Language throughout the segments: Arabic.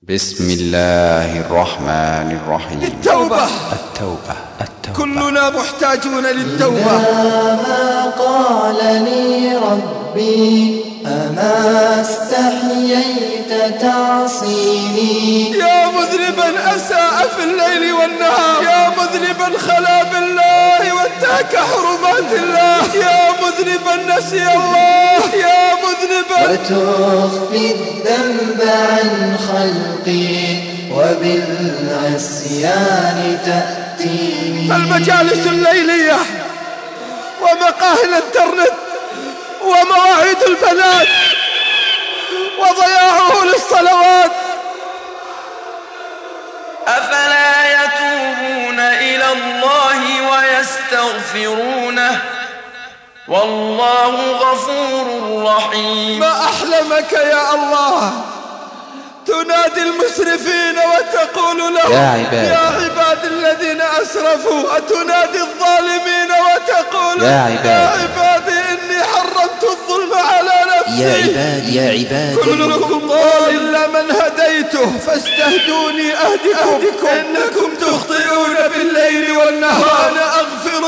بسم الله الرحمن الرحيم. التوبة. كلنا محتاجون للتوبة. ما قال لي ربي أما استحييت تعصيني. يا مذنبا أساء في الليل والنهار، يا مذنبا خلا بالله وانتهك حرمات الله، يا مذنبا نسي الله، يا مذنبا وتخفي الذنب عن خلقي وبالعصيان تأتيني. فالمجالس الليلية ومقاهي الانترنت ومواعيد البنات وضياعه للصلوات. أفلا يتوبون إلى الله ويستغفرونه والله غفور رحيم. ما أحلمك يا الله تنادي المسرفين وتقول لهم يا عباد الذين أسرفوا، وتنادي الظالمين وتقول يا عبادي إني حرمت الظلم على نفسي. يا عبادي كلكم ضال إلا من هديته فاستهدوني أهدكم، إنكم تخطئون بالليل والنهار وأنا أغفر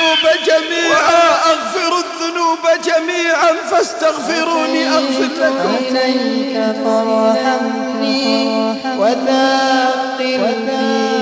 الذنوب جميعا فاستغفروني أغفر لكم. إليك فارحمني وثاقل في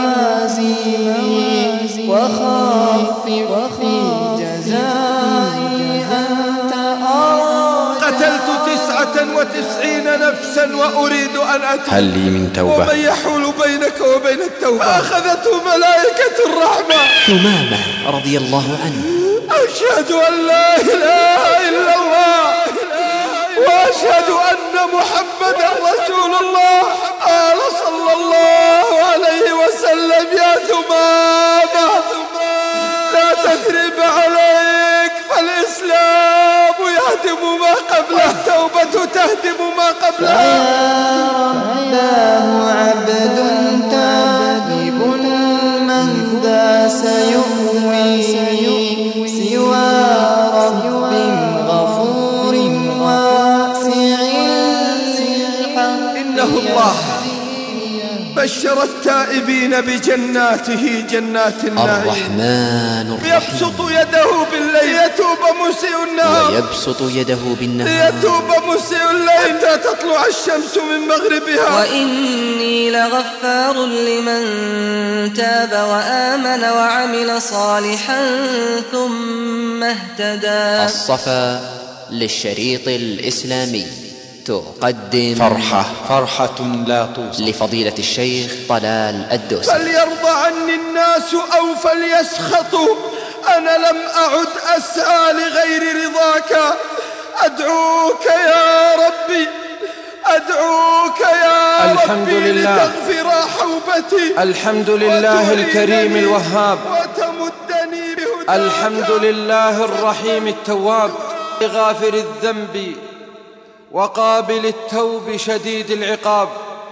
موازيني وخفف في جزائي أنت أرجى. قتلت 99 نفسا وأريد أن أتوب، هل لي من توبة؟ ومن يحول بينك وبين التوبة فأخذته ملائكة الرحمة. ثمامة رضي الله عنه: أشهد أن لا إله إلا الله وأشهد أن محمدا رسول الله. قال صلى الله عليه وسلم: يا ثمامة لا تثريب عليك، فالإسلام يهدم ما قبله، التوبة تهدم ما قبلها. رباه عبد تائب من ذا سيؤوي سوى رب غفور واسع الحق. إنه الله بشر التائبين بجناته جنات النعيم. الرحمن الرحيم يبسط يده بالليل ليتوب مسيء النهار، ويبسط يده بالنهار ليتوب مسيء الليل حتى تطلع الشمس من مغربها. وإني لغفار لمن تاب وآمن وعمل صالحا ثم اهتدى. الصفا للشريط الإسلامي تقدم فرحة لا توصف لفضيلة الشيخ طلال الدوسري. فليرضى عني الناس أو فليسخطوا، أنا لم أعد أسعى لغير رضاك. أدعوك يا ربي، أدعوك يا ربي لتغفر حوبتي. الحمد لله الكريم الوهاب، وتمدني بهداك. الحمد لله الرحيم التواب، غافر الذنب وقابل التوب شديد العقاب.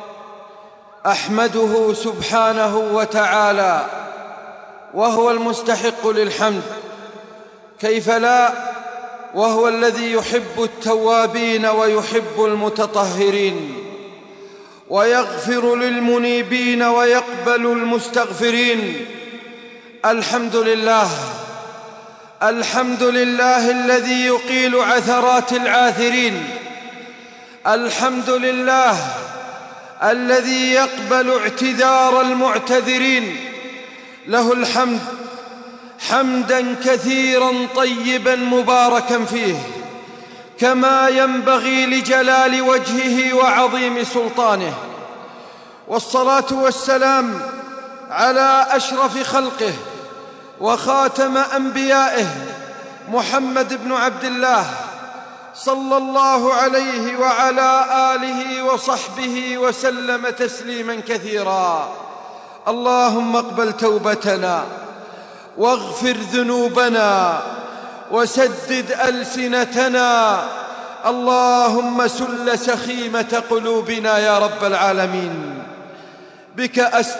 أحمده سبحانه وتعالى وهو المستحق للحمد، كيف لا، وهو الذي يحب التوابين ويحب المتطهرين، ويغفر للمنيبين ويقبل المستغفرين. الحمد لله، الحمد لله الذي يقيل عثرات العاثرين، الحمد لله الذي يقبل اعتذار المعتذرين. له الحمد حمدا كثيرا طيبا مباركا فيه، كما ينبغي لجلال وجهه وعظيم سلطانه. والصلاة والسلام على أشرف خلقه وخاتم أنبيائه محمد بن عبد الله صلى الله عليه وعلى آله وصحبه وسلم تسليما كثيرا. اللهم اقبل توبتنا واغفر ذنوبنا وسدد ألسنتنا. اللهم سل سخيمة قلوبنا يا رب العالمين. بك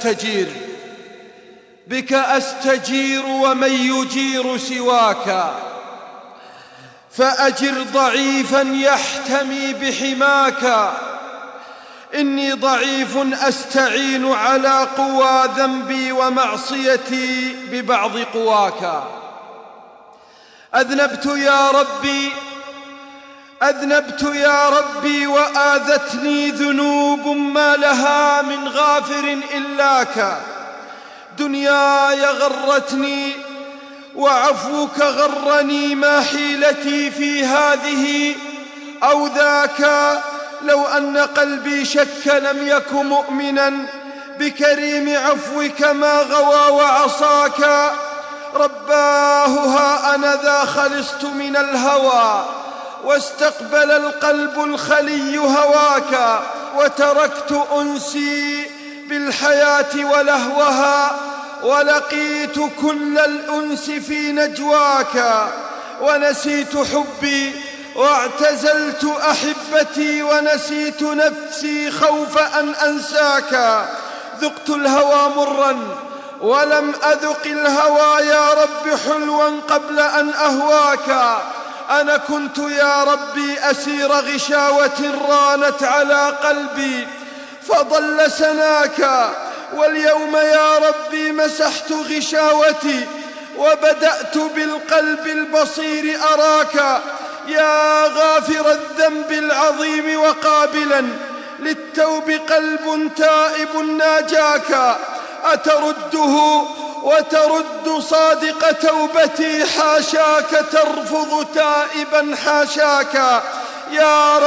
أستجير ومن يجير سواك، فأجر ضعيفا يحتمي بحماك. إني ضعيف أستعين على قوى ذنبي ومعصيتي ببعض قواك. أذنبت يا ربي وآذتني ذنوب ما لها من غافر إلاك. دنياي غرتني وعفوك غرني، ما حيلتي في هذه أو ذاك. لو أن قلبي شك لم يك مؤمنا بكريم عفوك ما غوى وعصاك. رباه ها أنا ذا خلصت من الهوى، واستقبل القلب الخلي هواك. وتركت أنسي بالحياة ولهوها، ولقيت كل الأنس في نجواك. ونسيت حبي واعتزلت أحبتي، ونسيت نفسي خوف أن أنساك. ذقت الهوى مرا ولم أذق الهوى يا رب حلوا قبل أن أهواك. أنا كنت يا ربي أسير غشاوة رانت على قلبي فضل سناك. واليوم يا ربي مسحت غشاوتي وبدأت بالقلب البصير أراك. يا غافر الذنب العظيم وقابلا للتوب قلب تائب ناجاك. أترده وترد صادق توبتي، حاشاك ترفض تائبا حاشاك. يا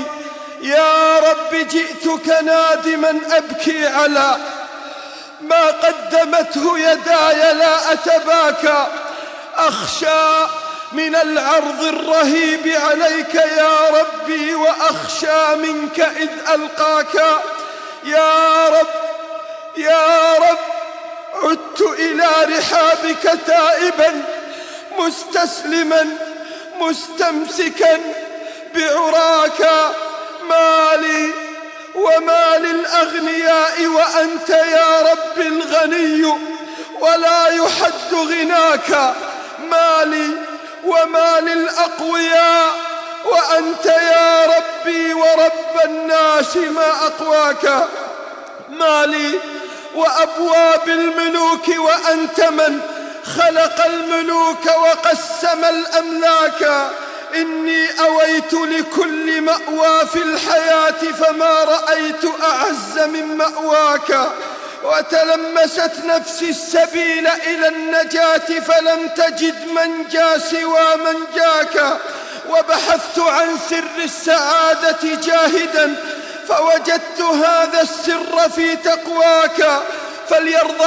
ربي جئتك نادما أبكي على ما قدمته يداي لا أتباكى. أخشى من العرض الرهيب عليك يا ربي، وأخشى منك إذ ألقاك. يا رب عدت إلى رحابك تائبا مستسلما مستمسكا بعراك. مالي وما للأغنياء وأنت يا رب الغني ولا يحد غناك. مالي وما للأقوياء وأنت يا ربي ورب الناس ما أقواك. مالي وأبواب الملوك وأنت من خلق الملوك وقسم الأملاك. إني أويت لكل مأوى في الحياة فما رأيت أعز من مأواك. وتلمست نفسي السبيل إلى النجاة فلم تجد منجا سوى منجاك. وبحثت عن سر السعادة جاهدا فوجدت هذا السر في تقواك. فليرضى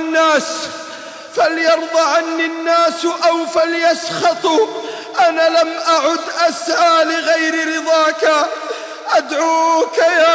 عني الناس أو فليسخطوا، أنا لم أعد أسعى لغير رضاك. أدعوك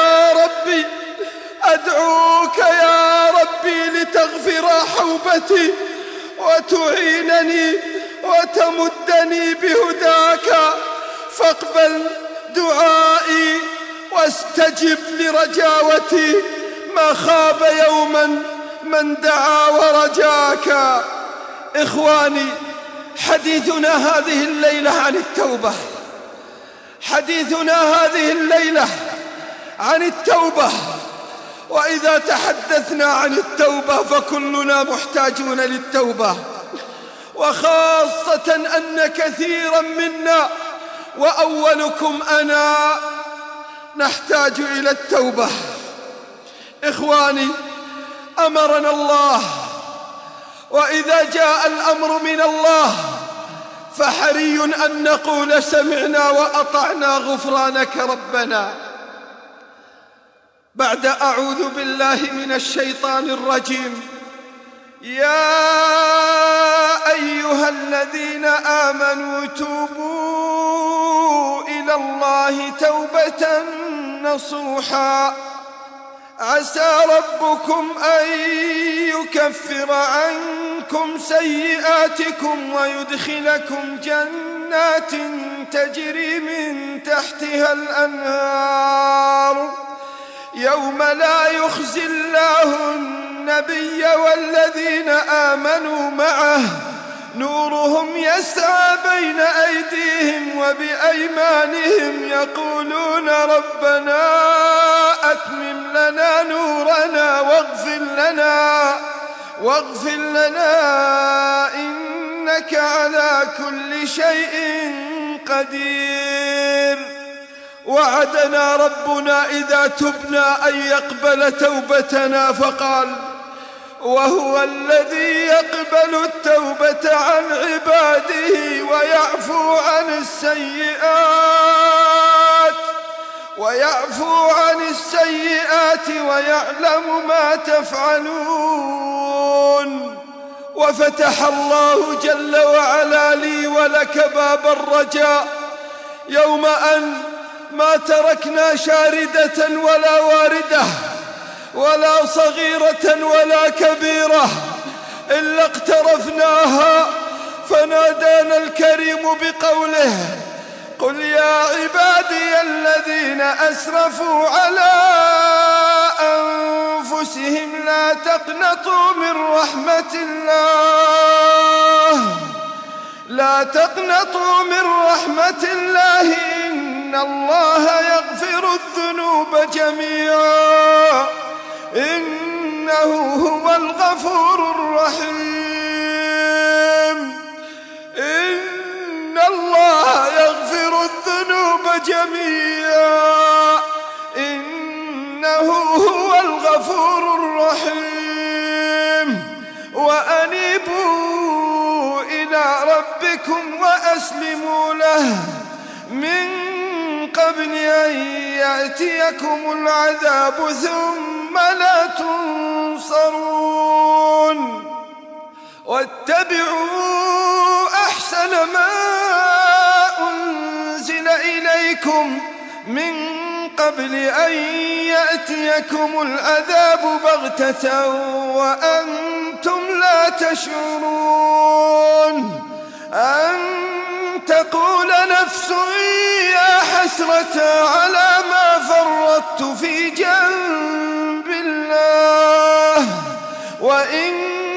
يا ربي لتغفر حوبتي وتعينني وتمدني بهداك. فاقبل دعائي واستجب لرجاوتي، ما خاب يوما من دعا ورجاك. إخواني، حديثنا هذه الليلة عن التوبة. حديثنا هذه الليلة عن التوبة. وإذا تحدثنا عن التوبة فكلنا محتاجون للتوبة، وخاصة أن كثيرا منا وأولكم أنا نحتاج إلى التوبة. إخواني، أمرنا الله، وإذا جاء الأمر من الله فحري أن نقول سمعنا وأطعنا غفرانك ربنا. بعد أعوذ بالله من الشيطان الرجيم. يا أيها الذين آمنوا توبوا إلى الله توبة نصوحا عسى ربكم أن يكفر عنكم سيئاتكم ويدخلكم جنات تجري من تحتها الأنهار يوم لا يخزي الله النبي والذين آمنوا معه نورهم يسعى بين أيديهم وبأيمانهم يقولون ربنا أتمم لنا نورنا واغفر لنا إنك على كل شيء قدير. وعدنا ربنا إذا تبنا أن يقبل توبتنا، فقال وهو الذي يقبل التوبة عن عباده ويعفو عن السيئات ويعلم ما تفعلون. وفتح الله جل وعلا لي ولك باب الرجاء يوم أن ما تركنا شاردة ولا واردة ولا صغيرة ولا كبيرة إلا اقترفناها، فنادانا الكريم بقوله قل يا عبادي الذين أسرفوا على أنفسهم لا تقنطوا من رحمة الله إن الله يغفر الذنوب جميعا إنه هو الغفور الرحيم. إن الله يغفر الذنوب جميعا إنه هو الغفور الرحيم. وأنيبوا إلى ربكم وأسلموا له من قبل أن يأتيكم العذاب ثم لا تنصرون. واتبعوا أحسن ما أنزل إليكم من قبل أن يأتيكم العذاب بغتة وأنتم لا تشعرون، أن تقول نفس يا حسرة على ما فرطت في جنب الله وإن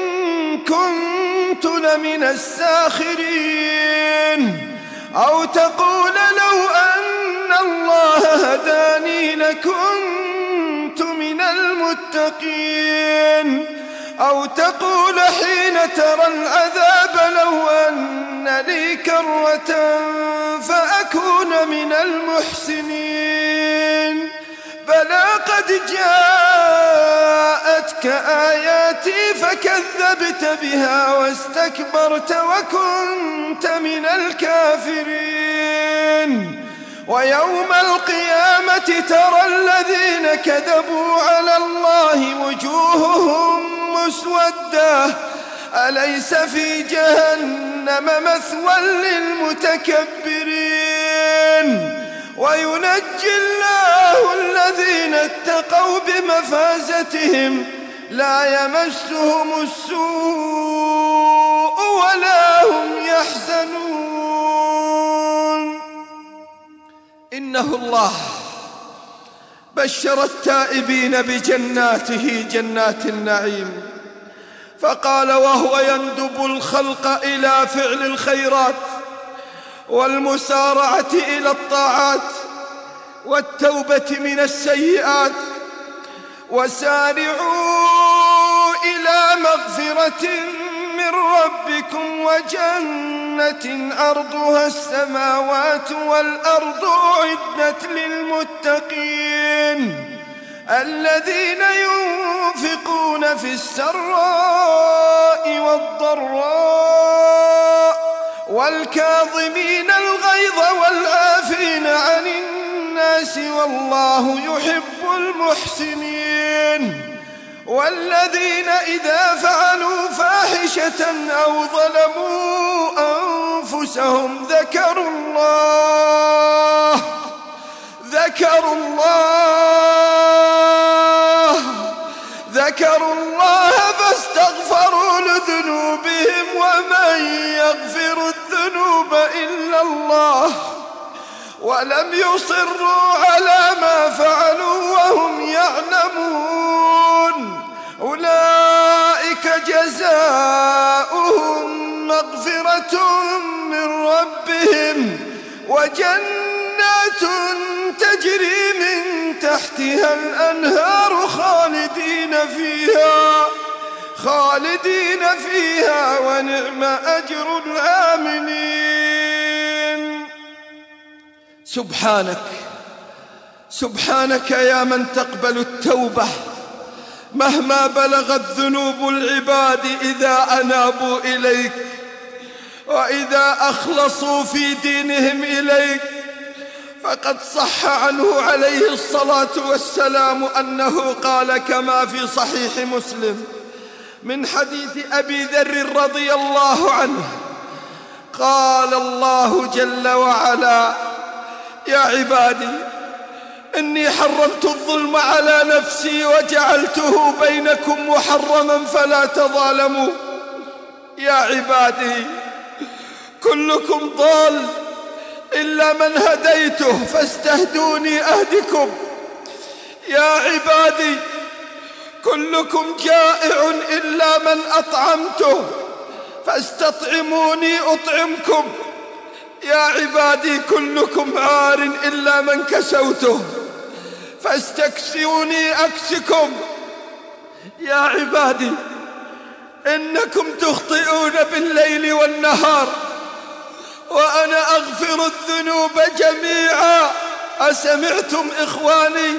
كنت لمن الساخرين، أو تقول لو أن الله هداني لكنت من المتقين، أو تقول حين ترى العذاب لو أن لي كرة فأكون من المحسنين. بلى قد جاءتك آياتي فكذبت بها واستكبرت وكنت من الكافرين. ويوم القيامة ترى الذين كذبوا على الله وجوههم مسودة أليس في جهنم مثوى للمتكبرين. وينجي الله الذين اتقوا بمفازتهم لا يمسهم السوء ولا هم يحزنون. إنه الله بشر التائبين بجناته جنات النعيم، فقال وهو يندب الخلق إلى فعل الخيرات والمسارعة إلى الطاعات والتوبة من السيئات، وسارعوا إلى مغفرة من ربكم وجنة عرضها السماوات والأرض أعدت للمتقين الذين ينفقون في السراء والضراء والكاظمين الغيظ والعافين عن الناس والله يحب المحسنين. والذين إذا فعلوا فاحشة أو ظلموا أنفسهم ذكروا الله فاستغفروا لذنوبهم ومن يغفر الذنوب إلا الله ولم يصروا على ما فعلوا وهم يعلمون أولئك جزاؤهم مغفرة وجنات تجري من تحتها الأنهار خالدين فيها ونعم أجر العاملين. سبحانك يا من تقبل التوبة مهما بلغت ذنوب العباد إذا أنابوا إليك وإذا أخلصوا في دينهم إليك. فقد صح عنه عليه الصلاة والسلام أنه قال كما في صحيح مسلم من حديث أبي ذر رضي الله عنه قال الله جل وعلا: يا عبادي إني حرمت الظلم على نفسي وجعلته بينكم محرما فلا تظالموا. يا عبادي كلكم ضال إلا من هديته فاستهدوني أهدكم. يا عبادي كلكم جائع إلا من أطعمته فاستطعموني أطعمكم. يا عبادي كلكم عار إلا من كسوته فاستكسوني أكسكم. يا عبادي إنكم تخطئون بالليل والنهار وأنا أغفر الذنوب جميعا. أسمعتم إخواني؟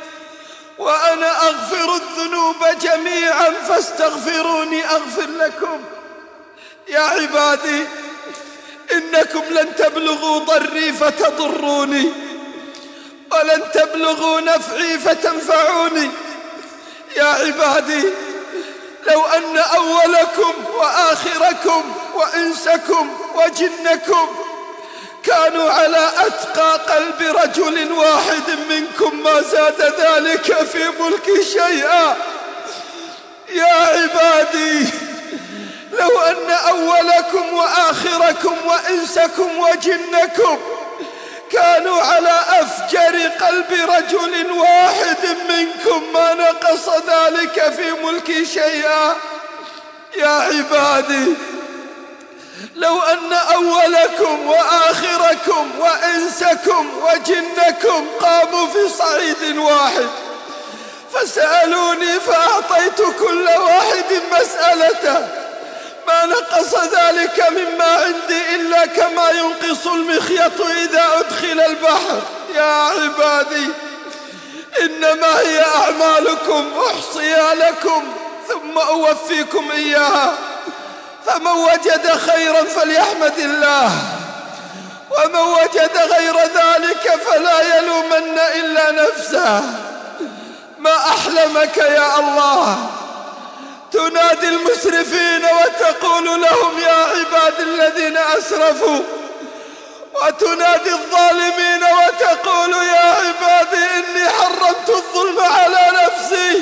وأنا أغفر الذنوب جميعا فاستغفروني أغفر لكم. يا عبادي إنكم لن تبلغوا ضري فتضروني ولن تبلغوا نفعي فتنفعوني. يا عبادي لو أن أولكم وآخركم وإنسكم وجنكم كانوا على أتقى قلب رجل واحد منكم ما زاد ذلك في ملكي شيئا. يا عبادي لو أن أولكم وآخركم وإنسكم وجنكم كانوا على أفجر قلب رجل واحد منكم ما نقص ذلك في ملكي شيئا. يا عبادي لو أن أولكم وآخركم وإنسكم وجنكم قاموا في صعيد واحد فسألوني فأعطيت كل واحد مسألته ما نقص ذلك مما عندي إلا كما ينقص المخيط إذا أدخل البحر. يا عبادي إنما هي أعمالكم أحصيها لكم ثم أوفيكم إياها. فمن وجد خيرا فليحمد الله ومن وجد غير ذلك فلا يلومن إلا نفسه. ما أحلمك يا الله تنادي المسرفين وتقول لهم يا عباد الذين أسرفوا، وتنادي الظالمين وتقول يا عبادي إني حرمت الظلم على نفسي،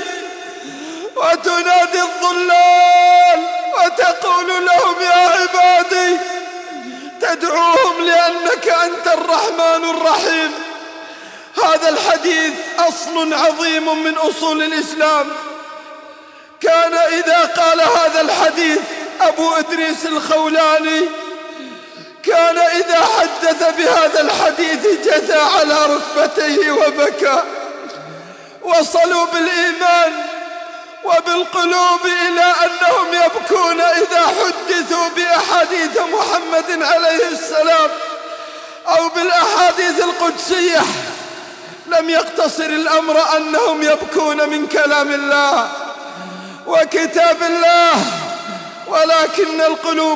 وتنادي الضلال وتقول لهم يا عبادي، تدعوهم لأنك أنت الرحمن الرحيم. هذا الحديث أصل عظيم من أصول الإسلام. كان إذا قال هذا الحديث أبو إدريس الخولاني كان إذا حدث بهذا الحديث جثى على ركبتيه وبكى. وصلوا بالإيمان وبالقلوب إلى أنهم يبكون إذا حدثوا بأحاديث محمد عليه السلام أو بالأحاديث القدسية. لم يقتصر الأمر أنهم يبكون من كلام الله وكتاب الله، ولكن القلوب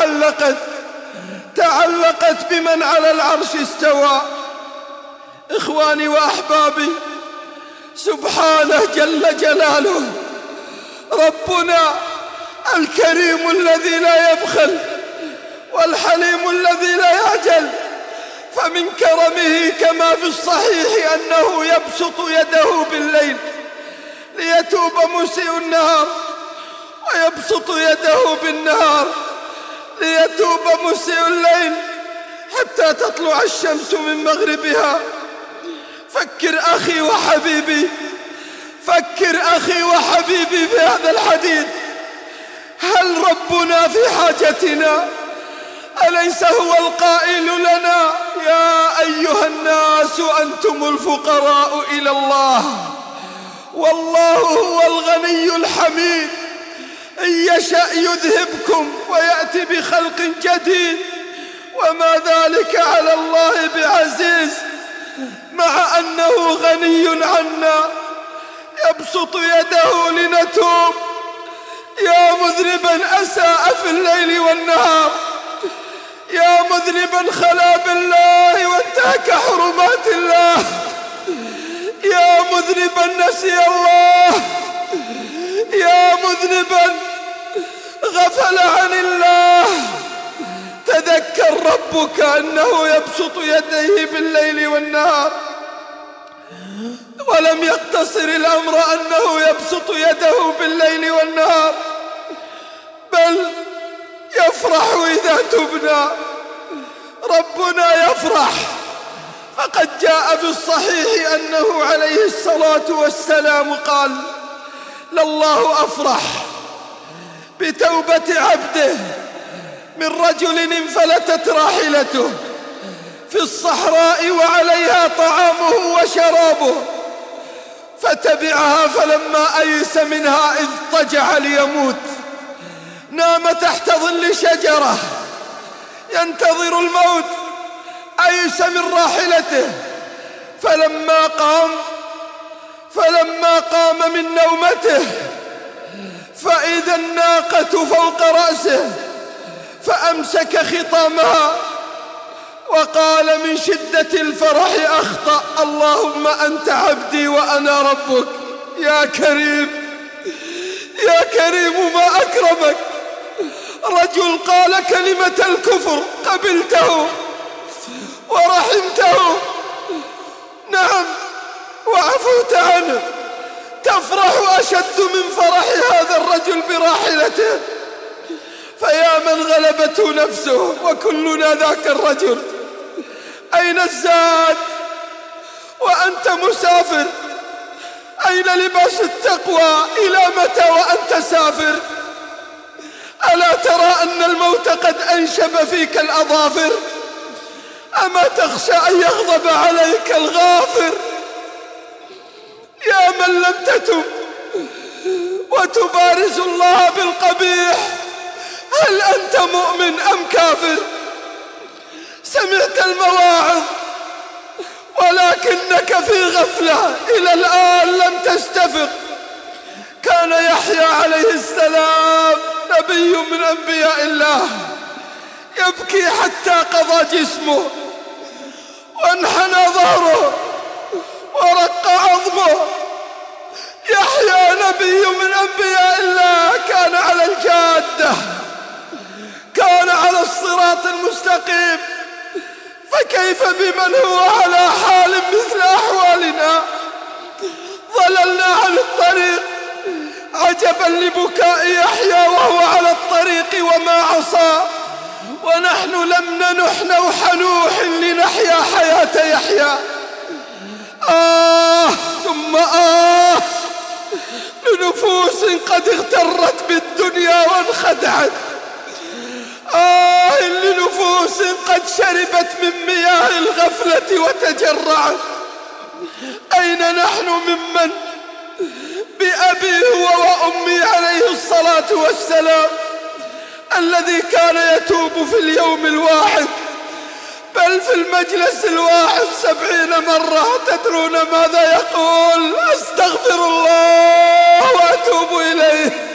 تعلقت بمن على العرش استوى. إخواني وأحبابي، سبحانه جل جلاله ربنا الكريم الذي لا يبخل والحليم الذي لا يعجل. فمن كرمه كما في الصحيح أنه يبسط يده بالليل ليتوب مسيء النهار، ويبسط يده بالنهار ليتوب مسيء الليل حتى تطلع الشمس من مغربها. فكر أخي وحبيبي، فكر أخي وحبيبي في هذا الحديث. هل ربنا في حاجتنا أليس هو القائل لنا يا أيها الناس أنتم الفقراء إلى الله والله هو الغني الحميد، إن يشأ يذهبكم ويأتي بخلق جديد وما ذلك على الله بعزيز، مع أنه غني عنا يبسط يده لنتوب. يا مذنبا أساء في الليل والنهار، يا مذنبا خلا بالله وانتهك حرمات الله، يا مذنبا نسي الله، يا مذنبا غفل عن الله، تذكر ربك أنه يبسط يديه بالليل والنهار. ولم يقتصر الأمر أنه يبسط يده بالليل والنهار، بل يفرح إذا تبنا. ربنا يفرح، فقد جاء في الصحيح أنه عليه الصلاة والسلام قال: لله أفرح بتوبة عبده من رجل انفلتت راحلته في الصحراء وعليها طعامه وشرابه، فتبعها فلما أيس منها إذ اضطجع ليموت نام تحت ظل شجرة ينتظر الموت، أيس من راحلته، فلما قام من نومته فإذا الناقة فوق رأسه، فأمسك خطامها وقال من شدة الفرح أخطأ: اللهم أنت عبدي وأنا ربك. يا كريم يا كريم ما أكرمك، رجل قال كلمة الكفر قبلته ورحمته، نعم، وعفوت عنه، تفرح أشد من فرح هذا الرجل براحلته. فيا من غلبته نفسه وكلنا ذاك الرجل، أين الزاد وأنت مسافر؟ أين لباس التقوى؟ إلى متى وأنت سافر؟ ألا ترى أن الموت قد أنشب فيك الأظافر؟ أما تخشى أن يغضب عليك الغافر؟ يا من لم تتب وتبارز الله بالقبيح، هل أنت مؤمن أم كافر؟ سمعت المواعظ ولكنك في غفلة، إلى الآن لم تستفق. كان يحيى عليه السلام نبي من أنبياء الله، يبكي حتى قضى جسمه وانحنى ظهره ورق عظمه. يحيى نبي من أنبياء الله، كان على الجادة، كان على الصراط المستقيم، فكيف بمن هو على حال مثل أحوالنا؟ ضللنا عن الطريق، عجبا لبكاء يحيى وهو على الطريق وما عصى، ونحن لم ننح نوح نوح لنحيا حياة يحيى. ثم لنفوس قد اغترت بالدنيا وانخدعت، لنفوس قد شربت من مياه الغفلة وتجرعت. أين نحن ممن بأبي هو وأمي عليه الصلاة والسلام الذي كان يتوب في اليوم الواحد، بل في المجلس الواحد 70 مرة؟ تدرون ماذا يقول؟ أستغفر الله وأتوب إليه.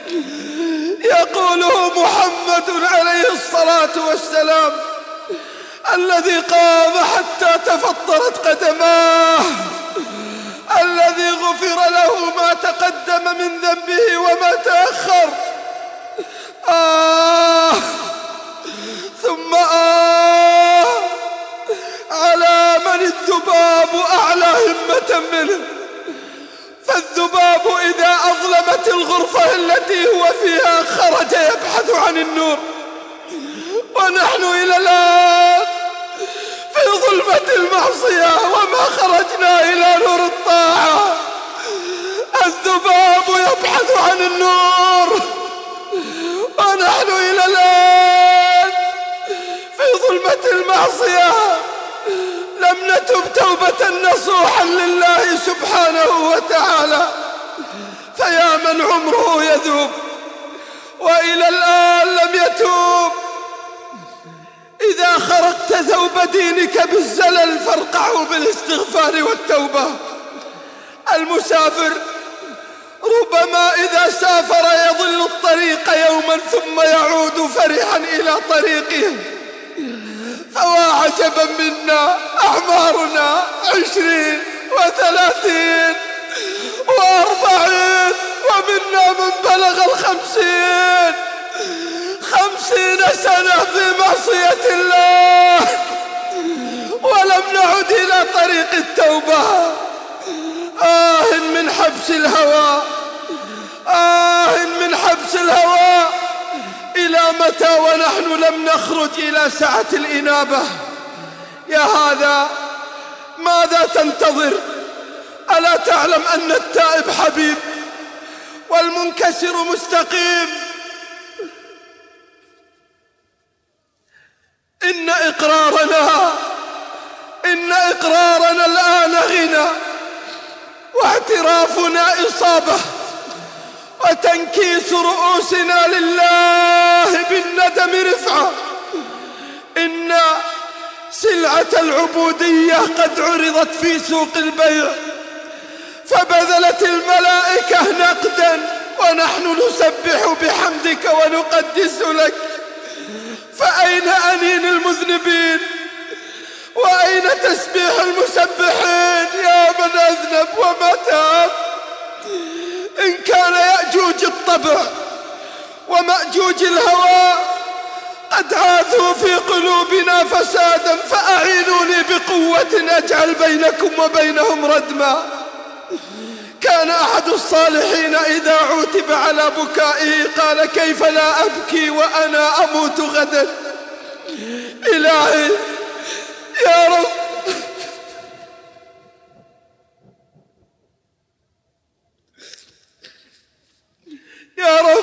يقوله محمد عليه الصلاة والسلام الذي قام حتى تفطرت قدماه، الذي غفر له ما تقدم من ذنبه وما تأخر. ثم على من الذباب أعلى همة منه، فالذباب إذا أظلمت الغرفة التي هو فيها خرج يبحث عن النور، ونحن إلى الآن في ظلمة المعصية وما خرجنا إلى نور الطاعة. الذباب يبحث عن النور ونحن إلى الآن عقوبة المعصية لم نتب توبة نصوحا لله سبحانه وتعالى، فيا من عمره يذوب وإلى الآن لم يتوب. إذا خرقت ثوب دينك بالزلل فارقعه بالاستغفار والتوبة. المسافر ربما إذا سافر يضل الطريق يوما ثم يعود فرحا إلى طريقه، فوا عجبا منا أعمارنا 20 و30 و40 ومنا من بلغ 50 سنة في معصية الله ولم نعد إلى طريق التوبة. من حبس الهوى، من حبس الهوى. إلى متى ونحن لم نخرج إلى سعة الإنابة؟ يا هذا ماذا تنتظر؟ ألا تعلم أن التائب حبيب والمنكسر مستقيم؟ إن إقرارنا الآن غنى، واعترافنا إصابة، وتنكيس رؤوسنا لله بالندم رفعة. إن سلعة العبودية قد عرضت في سوق البيع، فبذلت الملائكة نقدا ونحن نسبح بحمدك ونقدس لك. فأين أنين المذنبين؟ وأين تسبيح المسبحين يا من أذنب وما تاب؟ إن كان يأجوج الطبع ومأجوج الهوى قد عاثوا في قلوبنا فسادا، فأعينوني بقوة أجعل بينكم وبينهم ردما. كان أحد الصالحين إذا عوتب على بكائه قال: كيف لا أبكي وأنا أموت غدا؟ إلهي يا رب، يا رب،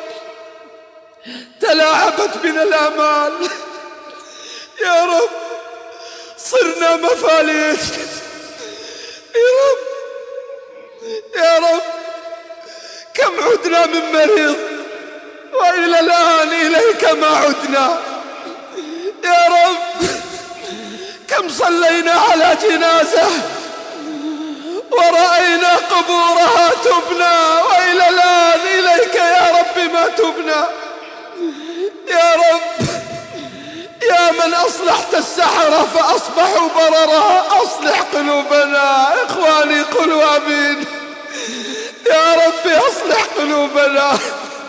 تلاعبت بنا الآمال، يا رب صرنا مفاليس، يا رب كم عدنا من مريض وإلى الآن إليك ما عدنا. يا رب كم صلينا على جنازة ورأينا قبورها تبنى وإلى الآن إليك يا رب ما تبنى. يا رب يا من أصلحت السحرة فأصبحوا بررا، أصلح قلوبنا. إخواني قلوا آمين. يا رب أصلح قلوبنا.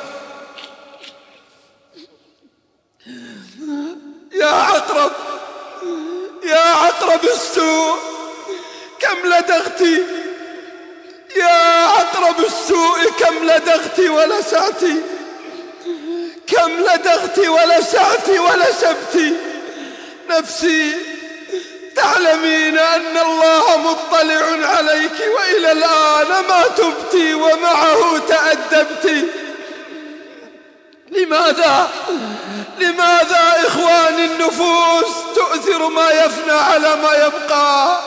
يا عقرب السوء كم لدغتي، يا عقرب السوء كم لدغتي ولسعتي، كم لدغتي ولسعتي ولسبتي نفسي. تعلمين أن الله مطلع عليك وإلى الآن ما تبتي ومعه تأدبتي. لماذا إخواني النفوس تؤثر ما يفنى على ما يبقى؟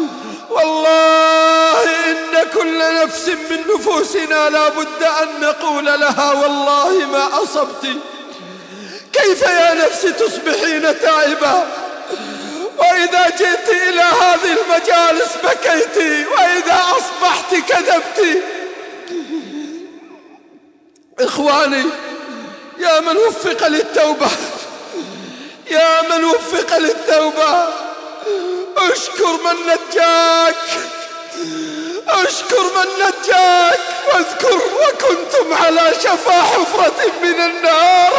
والله إن كل نفس من نفوسنا لا بد أن نقول لها والله ما أصبت. كيف يا نفس تصبحين تائبة وإذا جئت إلى هذه المجالس بكيت وإذا أصبحت كذبت؟ إخواني يا من وفق للتوبة، يا من وفق للتوبة، اشكر من نجاك، اشكر من نجاك، واذكر وكنتم على شفا حفرة من النار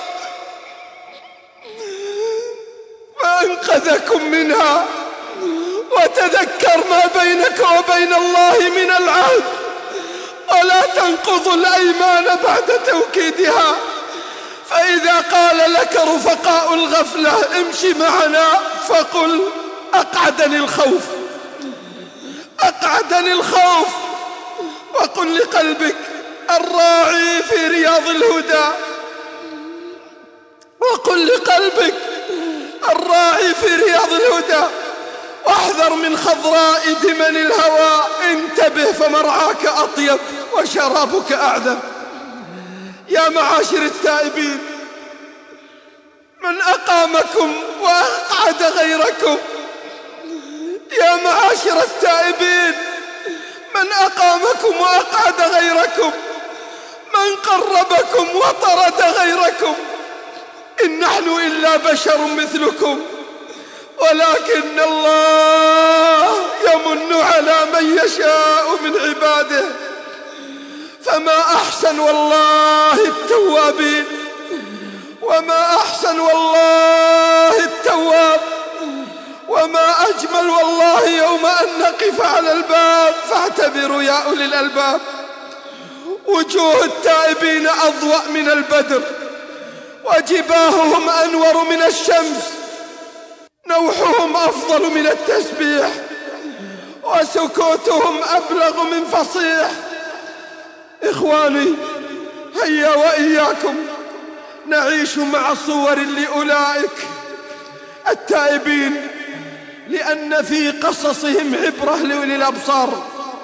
فأنقذكم منها. وتذكر ما بينك وبين الله من العهد، ولا تنقضوا الأيمان بعد توكيدها. فإذا قال لك رفقاء الغفلة امشي معنا فقل أقعدني الخوف، أقعدني الخوف. وقل لقلبك الراعي في رياض الهدى، وقل لقلبك الراعي في رياض الهدى، واحذر من خضراء دمن الهوى، انتبه فمرعاك أطيب وشرابك أعذب. يا معاشر التائبين، من أقامكم وأقعد غيركم؟ يا معاشر التائبين، من أقامكم وأقعد غيركم؟ من قربكم وطرد غيركم؟ إن نحن إلا بشر مثلكم، ولكن الله يمن على من يشاء من عباده. فما أحسن والله التوابين، وما أحسن والله التواب، وما أجمل والله يوم أن نقف على الباب. فاعتبروا يا أولي الألباب، وجوه التائبين أضوأ من البدر، وجباههم أنور من الشمس، نوحهم أفضل من التسبيح، وسكوتهم أبلغ من فصيح. إخواني، هيا وإياكم نعيش مع صور لأولئك التائبين، لأن في قصصهم عبرة لأولي الأبصار.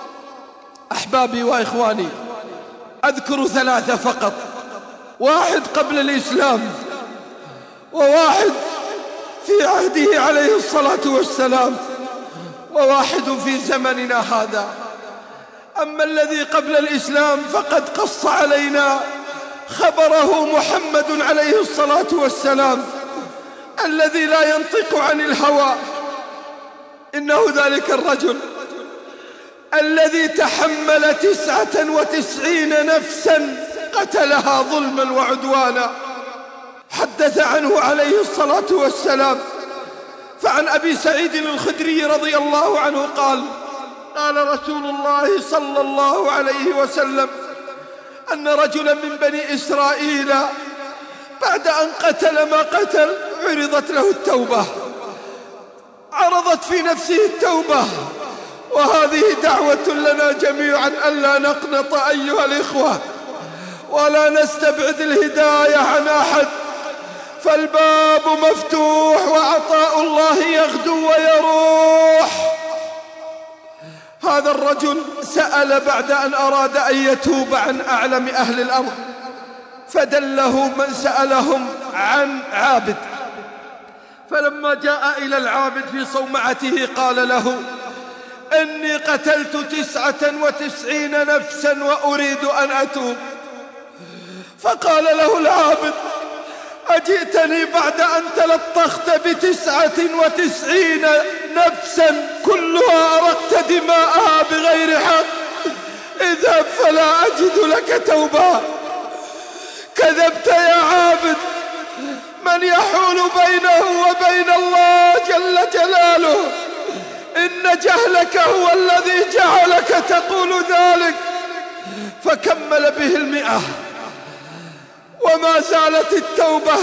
أحبابي وإخواني، أذكر ثلاثة فقط، واحد قبل الإسلام، وواحد في عهده عليه الصلاة والسلام، وواحد في زمننا هذا. أما الذي قبل الإسلام فقد قص علينا خبره محمد عليه الصلاة والسلام، الذي لا ينطق عن الهوى. إنه ذلك الرجل الذي تحمل 99 نفسا قتلها ظلما وعدوانا. حدث عنه عليه الصلاة والسلام. فعن أبي سعيد الخدري رضي الله عنه قال: قال رسول الله صلى الله عليه وسلم أن رجلا من بني إسرائيل بعد أن قتل ما قتل عرضت له التوبة، عرضت في نفسه التوبة. وهذه دعوة لنا جميعا ألا نقنط أيها الإخوة، ولا نستبعد الهداية عن أحد، فالباب مفتوح وعطاء الله يغدو ويروح. هذا الرجل سأل بعد أن أراد أن يتوب عن أعلم أهل الأرض، فدله من سألهم عن عابد. فلما جاء إلى العابد في صومعته قال له: إني قتلت 99 نفسا وأريد أن أتوب. فقال له العابد: أجئتني بعد أن تلطخت ب99 نفسا كلها أرقت دماءها بغير حق؟ اذهب فلا أجد لك توبة. كذبت يا عابد، من يحول بينه وبين الله جل جلاله؟ إن جهلك هو الذي جعلك تقول ذلك. فكمل به 100، وما زالت التوبة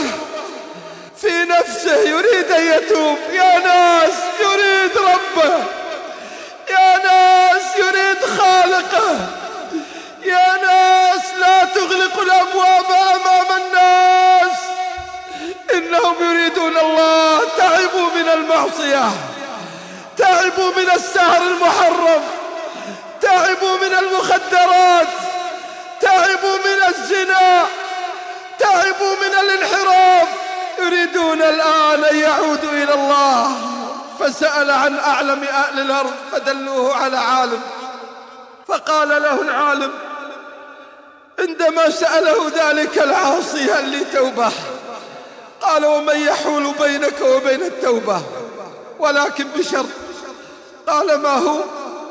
في نفسه، يريد أن يتوب. يا ناس، يريد ربه، يا ناس يريد خالقه، يا ناس لا تغلقوا الأبواب أمام الناس، إنهم يريدون الله. تعبوا من المعصية، تعبوا من السهر المحرم، تعبوا من المخدرات، تعبوا من الزنا، تعبوا من الانحراف، يريدون الآن أن يعودوا إلى الله. فسأل عن أعلم أهل الأرض فدلوه على عالم. فقال له العالم عندما سأله ذلك العاصي: هل لي توبة؟ قال: ومن يحول بينك وبين التوبة؟ ولكن بشرط. قال: ما هو؟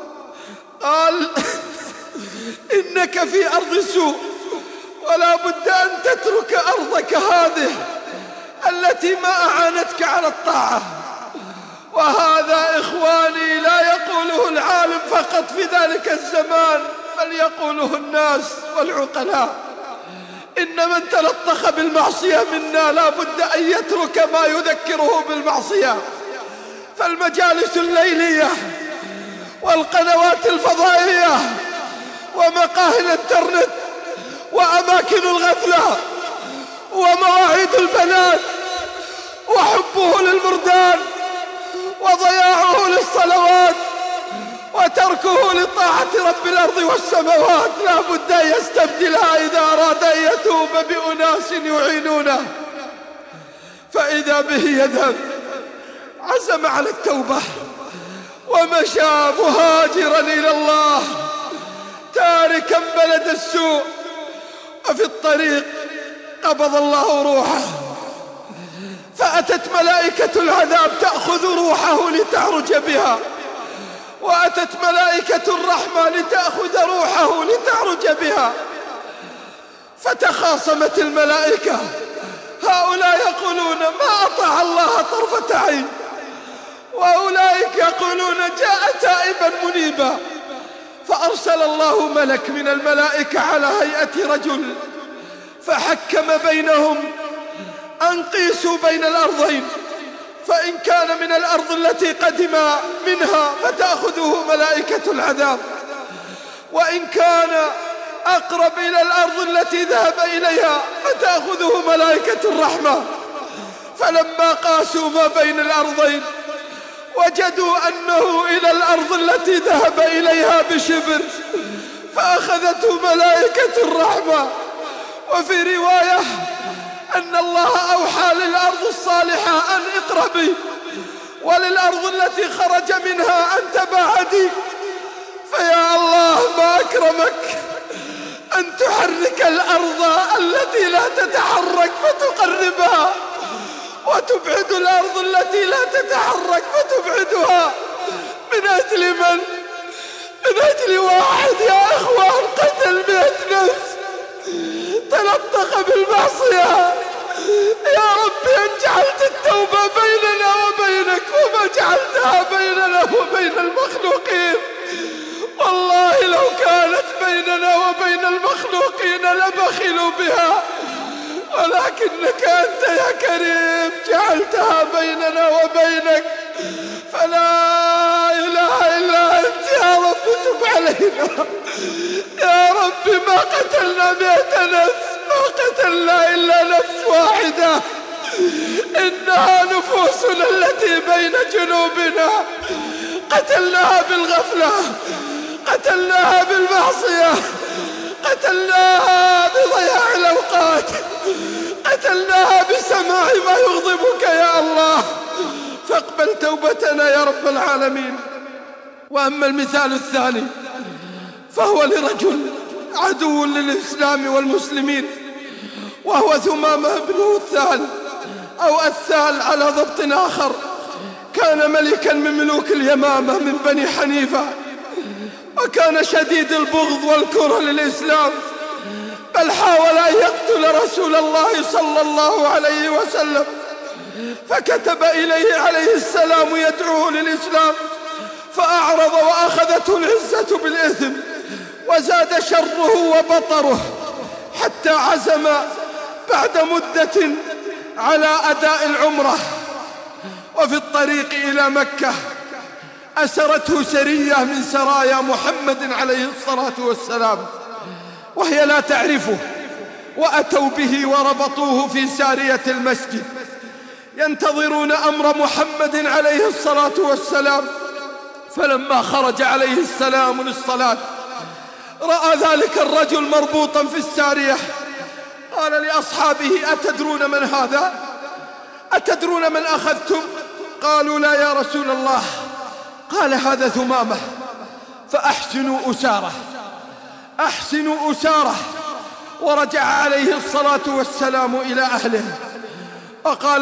قال: إنك في أرض سوء، ولا بد أن تترك أرضك هذه التي ما أعانتك على الطاعة. وهذا إخواني لا يقوله العالم فقط في ذلك الزمان، بل يقوله الناس والعقلاء. إن من تلطخ بالمعصية منا لا بد أن يترك ما يذكره بالمعصية. فالمجالس الليلية والقنوات الفضائية ومقاهي الانترنت وأماكن الغفلة ومواعيد البنات وحبه للمردان وضياعه للصلوات وتركه لطاعة رب الأرض والسماوات لا بد أن يستبدلها إذا أراد أن يتوب بأناس يعينونه. فإذا به يذهب عزم على التوبة ومشى مهاجرا إلى الله تاركا بلد السوء. وفي الطريق قبض الله روحه، فأتت ملائكة العذاب تأخذ روحه لتعرج بها، وأتت ملائكة الرحمة لتأخذ روحه لتعرج بها. فتخاصمت الملائكة، هؤلاء يقولون ما أطاع الله طرفة عين، وأولئك يقولون جاء تائبا منيبا. فأرسل الله ملك من الملائكة على هيئة رجل فحكم بينهم أن قيسوا بين الأرضين، فإن كان من الأرض التي قدم منها فتأخذه ملائكة العذاب، وإن كان أقرب إلى الأرض التي ذهب إليها فتأخذه ملائكة الرحمة. فلما قاسوا ما بين الأرضين وجدوا أنه إلى الأرض التي ذهب إليها بشبر، فأخذته ملائكة الرحمة. وفي رواية أن الله أوحى للأرض الصالحة أن اقربي، وللأرض التي خرج منها أن تباعدي. فيا الله ما أكرمك أن تحرك الأرض التي لا تتحرك فتقربها، وتبعد الأرض التي لا تتحرك فتبعدها. من أجل من؟ من أجل واحد يا إخوان قتل 100 نفس، تلطخ بالمعصية. يا ربي أن جعلت التوبة بيننا وبينك وما جعلتها بيننا وبين المخلوقين. والله لو كانت بيننا وبين المخلوقين لبخلوا بها، ولكنك أنت يا كريم جعلتها بيننا وبينك. فلا إله إلا أنت يا رب تب علينا. يا رب ما قتلنا 100 نفس، ما قتلنا إلا نفس واحدة، إنها نفوسنا التي بين جنوبنا، قتلناها بالغفلة، قتلناها بالمعصية، قتلناها بضياع الأوقات، قتلناها بسماع ما يغضبك يا الله. فاقبل توبتنا يا رب العالمين. وأما المثال الثاني فهو لرجل عدو للإسلام والمسلمين، وهو ثمامة بن الثال أو الثال على ضبط آخر. كان ملكا من ملوك اليمامة من بني حنيفة، وكان شديد البغض والكره للإسلام، بل حاول أن يقتل رسول الله صلى الله عليه وسلم. فكتب إليه عليه السلام يدعوه للإسلام، فأعرض وأخذته العزة بالإثم، وزاد شره وبطره، حتى عزم بعد مدة على أداء العمرة. وفي الطريق إلى مكة أسرته سرية من سرايا محمد عليه الصلاة والسلام، وهي لا تعرفه، وأتوا به وربطوه في سارية المسجد ينتظرون أمر محمد عليه الصلاة والسلام. فلما خرج عليه السلام للصلاة رأى ذلك الرجل مربوطا في السارية، قال لأصحابه أتدرون من هذا؟ أتدرون من أخذتم؟ قالوا لا يا رسول الله. قال هذا ثمامة، فأحسنوا أساره، أحسنوا أساره. ورجع عليه الصلاة والسلام إلى أهله وقال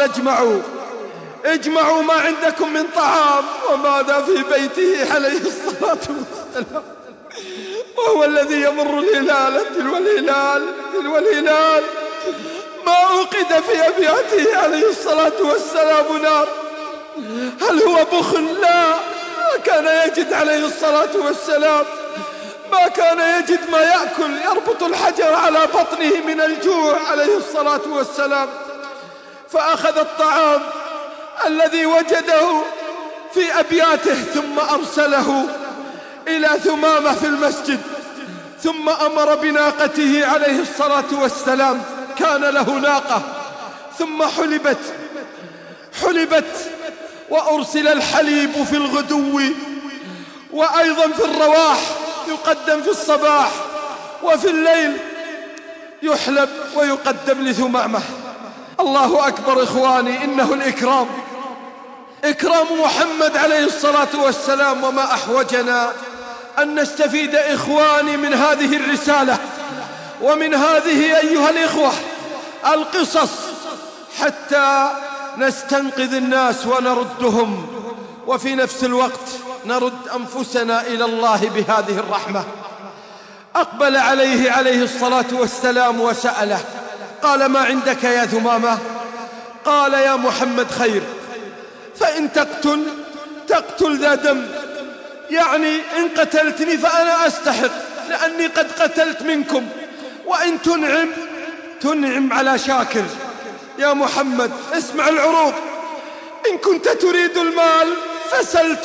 اجمعوا ما عندكم من طعام. وماذا في بيته عليه الصلاة والسلام، وهو الذي يمر الهلال تلو الهلال ما أوقد في أبياته عليه الصلاة والسلام نار. هل هو بخل؟ لا، كان يجد عليه الصلاة والسلام، ما كان يجد ما يأكل، يربط الحجر على بطنه من الجوع عليه الصلاة والسلام. فأخذ الطعام الذي وجده في أبياته ثم أرسله إلى ثمامة في المسجد، ثم أمر بناقته عليه الصلاة والسلام. كان له ناقة ثم حلبت حلبت وأرسل الحليب في الغدو، وأيضا في الرواح يقدم في الصباح، وفي الليل يحلب ويقدم لثمامة. الله أكبر إخواني، إنه الإكرام، إكرام محمد عليه الصلاة والسلام. وما أحوجنا أن نستفيد إخواني من هذه الرسالة ومن هذه أيها الإخوة القصص حتى نستنقذ الناس ونردهم، وفي نفس الوقت نرد أنفسنا إلى الله بهذه الرحمة. أقبل عليه الصلاة والسلام وسأله، قال: ما عندك يا ثمامة؟ قال: يا محمد خير، فإن تقتل ذا دم، يعني إن قتلتني فأنا أستحق لأني قد قتلت منكم، وإن تنعم على شاكر. يا محمد اسمع العروض، إن كنت تريد المال فسل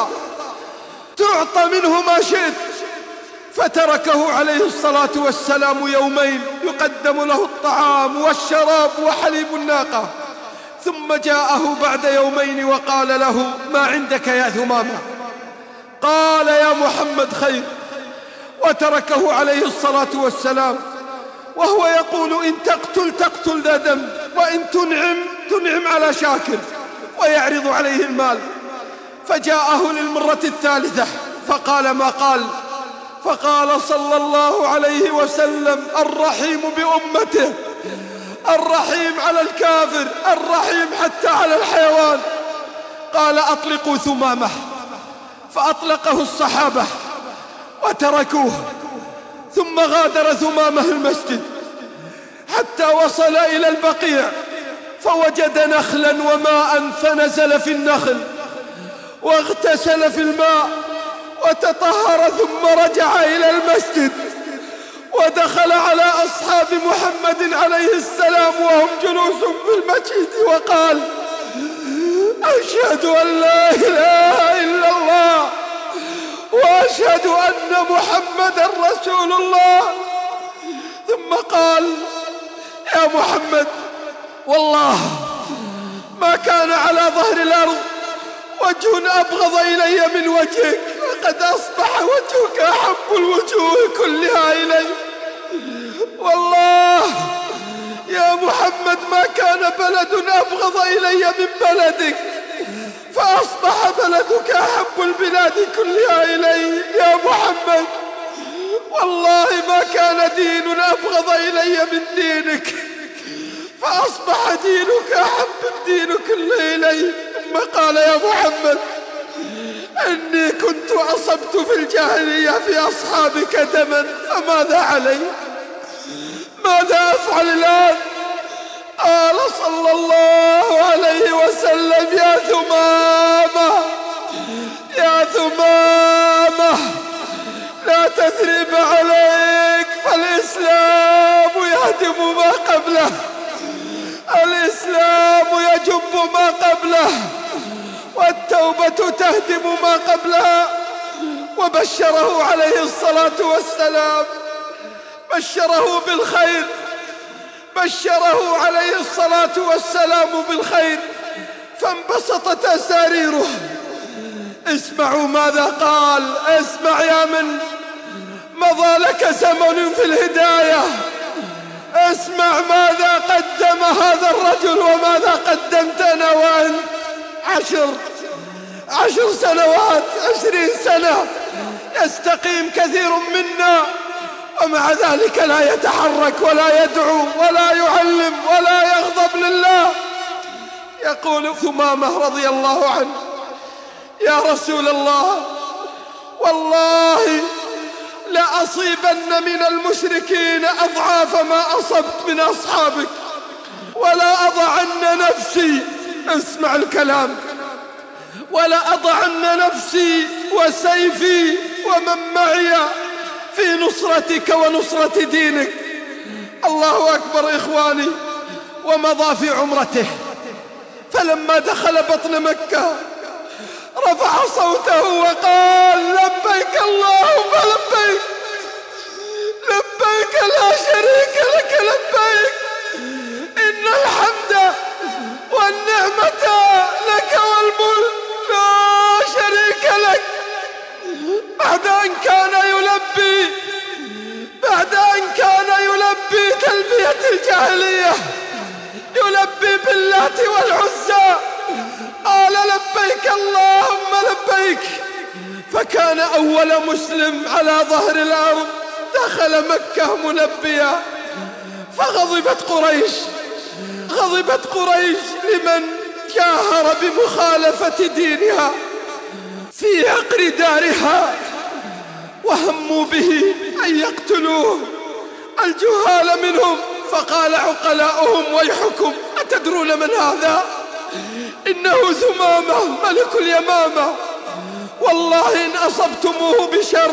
تعطى منه ما شئت. فتركه عليه الصلاة والسلام يومين يقدم له الطعام والشراب وحليب الناقة، ثم جاءه بعد يومين وقال له: ما عندك يا ثمامة؟ قال: يا محمد خير. وتركه عليه الصلاة والسلام وهو يقول: إن تقتل ذا دم، وإن تنعم على شاكر، ويعرض عليه المال. فجاءه للمرة الثالثة فقال ما قال، فقال صلى الله عليه وسلم: الرحيم بأمته، الرحيم على الكافر، الرحيم حتى على الحيوان. قال: أطلقوا ثمامة. فأطلقه الصحابة وتركوه، ثم غادر ثمامة المسجد حتى وصل إلى البقيع، فوجد نخلا وماء، فنزل في النخل واغتسل في الماء وتطهر، ثم رجع إلى المسجد ودخل على أصحاب محمد عليه السلام وهم جلوس في المسجد وقال: أشهد أن لا إله إلا الله وأشهد أن محمدا رسول الله. ثم قال: يا محمد، والله ما كان على ظهر الأرض وجه أبغض إلي من وجهك، وقد أصبح وجهك أحب الوجوه كلها إلي. والله يا محمد ما كان بلد أبغض إلي من بلدك، فأصبح بلدك أحب البلاد كلها إلي يا محمد. والله ما كان دين أبغض إلي من دينك، فأصبح دينك أحب الدين كله إلي. ثم قال: يا محمد، إني كنت أصبت في الجاهلية في أصحابك دما، فماذا علي؟ ماذا أفعل الآن؟ قال صلى الله عليه وسلم: يا ثمامة، يا ثمامة، لا تثريب عليك، فالإسلام يهدم ما قبله، الإسلام يجب ما قبله، والتوبة تهدم ما قبلها. وبشره عليه الصلاة والسلام، بشره بالخير، بشره عليه الصلاة والسلام بالخير، فانبسطت أساريره. اسمعوا ماذا قال، اسمع يا من مضى لك زمن في الهداية، اسمع ماذا قدم هذا الرجل وماذا قدمت أنا وأنت. 10 سنوات، 20 سنة يستقيم كثير منا، ومع ذلك لا يتحرك ولا يدعو ولا يعلم ولا يغضب لله. يقول ثمامة رضي الله عنه: يا رسول الله، والله لأصيبن من المشركين أضعاف ما أصبت من أصحابك، ولا أضعن نفسي، اسمع الكلام، ولا أضعن نفسي وسيفي ومن معي في نصرتك ونصرة دينك. الله أكبر إخواني. ومضى في عمرته، فلما دخل بطن مكة رفع صوته وقال: لبيك اللهم لبيك، لبيك لا شريك لك لبيك، إن الحمد والنعمة بعد أن كان يلبي تلبية الجاهلية، يلبي باللات والعزى، قال لبيك اللهم لبيك. فكان أول مسلم على ظهر الأرض دخل مكة ملبيا. فغضبت قريش لمن جاهر بمخالفة دينها في عقر دارها، وهموا به أن يقتلوه الجهال منهم. فقال عقلاؤهم ويحكم أتدرون من هذا؟ إنه ثمامة ملك اليمامة، والله إن أصبتموه بشر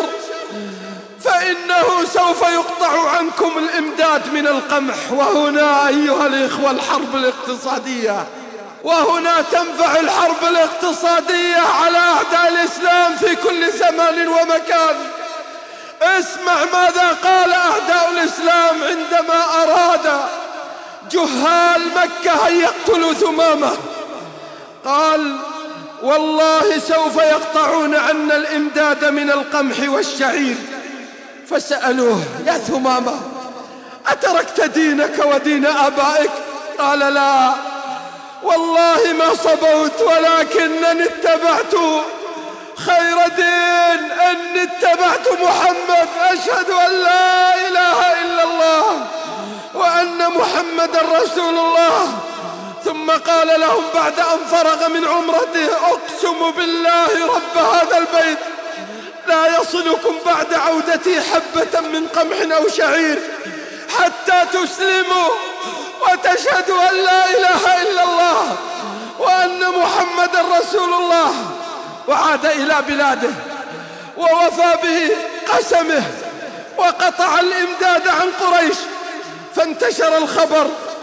فإنه سوف يقطع عنكم الإمداد من القمح. وهنا أيها الإخوة الحرب الاقتصادية، وهنا تنفع الحرب الاقتصادية على أعداء الإسلام في كل زمان ومكان. اسمع ماذا قال أعداء الإسلام عندما أراد جهال مكة أن يقتلوا ثمامة. قال والله سوف يقطعون عنا الإمداد من القمح والشعير. فسألوه يا ثمامة أتركت دينك ودين آبائك؟ قال لا والله ما صبوت، ولكنني اتبعت خير دين، أني اتبعت محمد. أشهد أن لا إله إلا الله وأن محمدا رسول الله. ثم قال لهم بعد أن فرغ من عمرته أقسم بالله رب هذا البيت لا يصلكم بعد عودتي حبة من قمح أو شعير حتى تسلموا وتشهدوا أن لا إله إلا الله وأن محمدا رسول الله. وعاد إلى بلاده ووفى به قسمه وقطع الإمداد عن قريش. فانتشر الخبر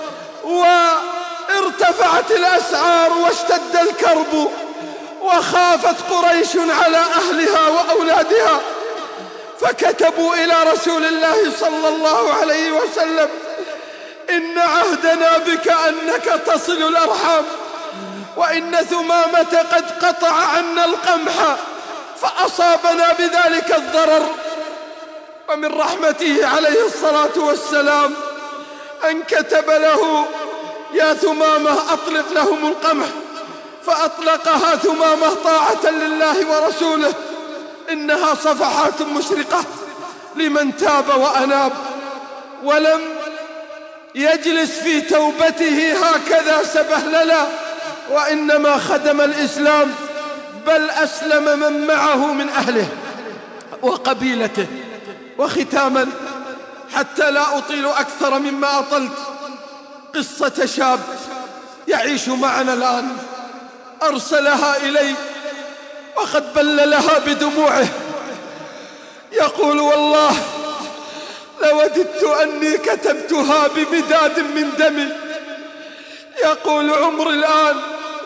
وارتفعت الأسعار واشتد الكرب، وخافت قريش على أهلها وأولادها، فكتبوا إلى رسول الله صلى الله عليه وسلم إن عهدنا بك أنك تصل الأرحام، وإن ثمامة قد قطع عنا القمح فأصابنا بذلك الضرر. ومن رحمته عليه الصلاة والسلام أن كتب له يا ثمامة أطلق لهم القمح، فأطلقها ثمامة طاعة لله ورسوله. إنها صفحات مشرقة لمن تاب وأناب، ولم يجلس في توبته هكذا سبهللا، وإنما خدم الإسلام، بل أسلم من معه من أهله وقبيلته. وختاما حتى لا أطيل أكثر مما أطلت، قصة شاب يعيش معنا الآن أرسلها إلي وقد بللها بدموعه. يقول والله لوددت أني كتبتها بمداد من دمي. يقول عمري الآن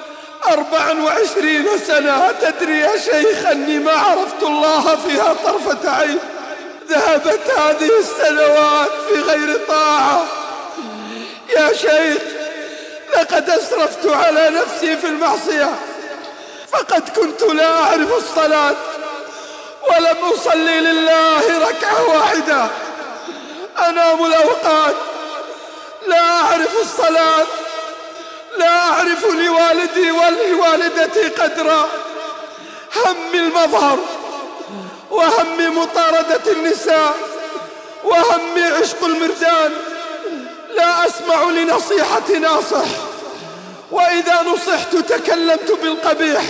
24 سنة. تدري يا شيخ أني ما عرفت الله فيها طرفة عين. ذهبت هذه السنوات في غير طاعة. يا شيخ لقد أسرفت على نفسي في المعصية، فقد كنت لا أعرف الصلاة ولم أصلي لله ركعة واحدة. أنام الأوقات، لا أعرف الصلاة، لا أعرف لوالدي ولوالدتي قدرا. همي المظهر، وهمي مطاردة النساء، وهمي عشق المردان. لا أسمع لنصيحة ناصح، وإذا نصحت تكلمت بالقبيح.